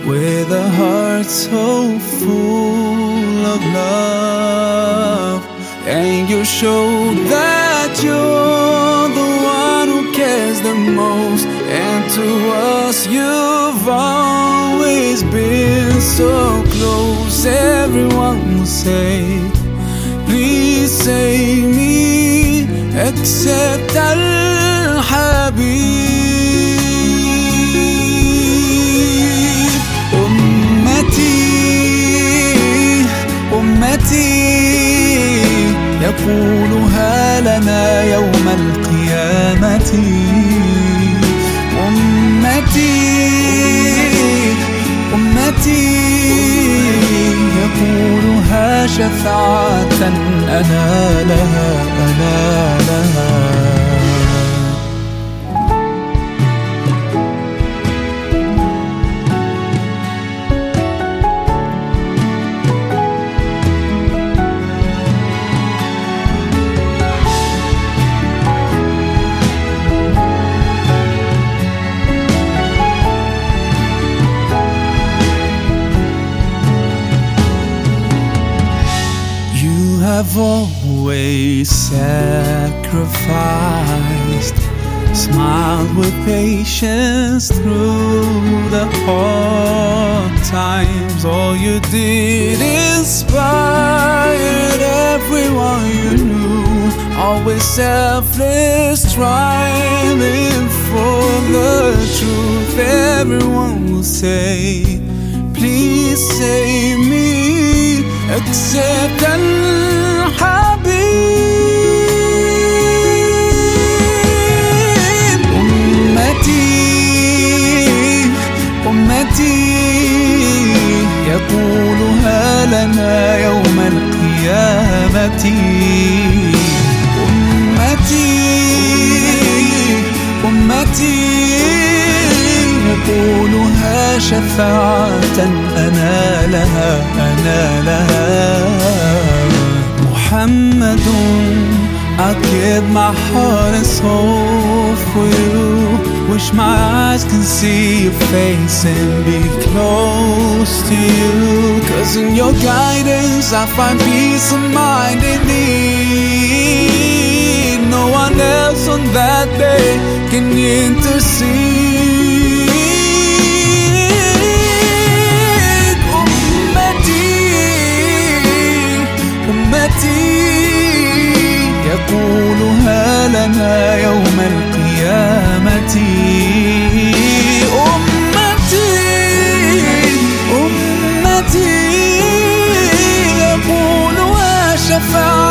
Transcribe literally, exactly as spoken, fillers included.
with a heart so full of love. And you show that you're the one who cares the most, and to us you've always been so close. Everyone will say, please save me, except Al-Habib. يقولها لنا يوم القيامة. أمتي أمتي يقولها شفاعة أنا لها أنا لها. I've always sacrificed, smiled with patience through the hard times. All you did inspired everyone you knew, always selfless, striving for the truth. Everyone will say, please save me, except Al-Habib. أمتي أمتي يقولها لنا يوم القيامة. أمتي أمتي يقولها شفاعة أنا لها أنا لها. محمد, I give my heart and soul for you. Wish my eyes can see your face and be close to you. Cause in your guidance I find peace of mind in need. No one else on that day can intercede. يقولها لنا يوم القيامة. أمتي أمتي يقولها شفاعة